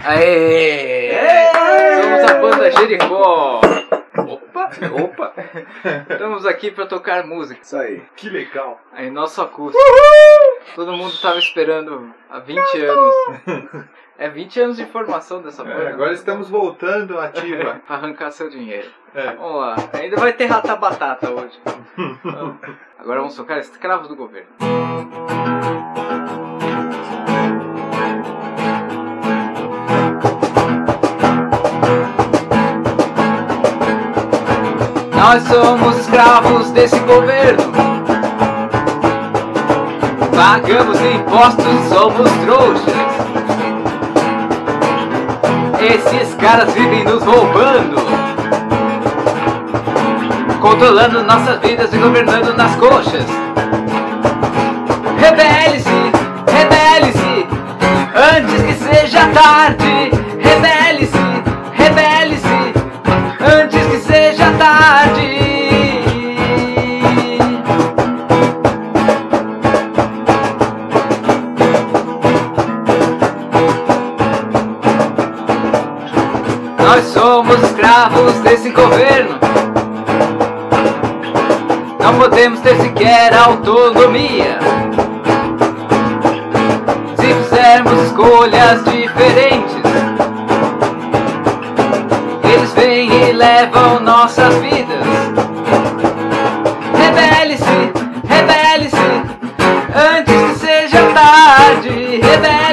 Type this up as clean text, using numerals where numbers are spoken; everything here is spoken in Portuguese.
Aê! Somos a banda Jericó! Opa! Estamos aqui pra tocar música. Isso aí. Que legal. Aí, nosso acústico. Todo mundo tava esperando há 20 anos. É 20 anos de formação dessa banda. Agora estamos voltando ativa. Pra arrancar seu dinheiro. É. Vamos lá. Ainda vai ter rata batata hoje. Agora vamos tocar Escravos do Governo. Nós somos escravos desse governo. Pagamos impostos, somos trouxas. Esses caras vivem nos roubando, controlando nossas vidas e governando nas coxas. Rebele-se, rebele-se, antes que seja tarde. Rebele-se, rebele-se, antes que seja tarde. Nós somos escravos desse governo. Não podemos ter sequer autonomia. Se fizermos escolhas diferentes, eles vêm e levam nossas vidas. Rebele-se, rebele-se, antes que seja tarde. Rebele-se.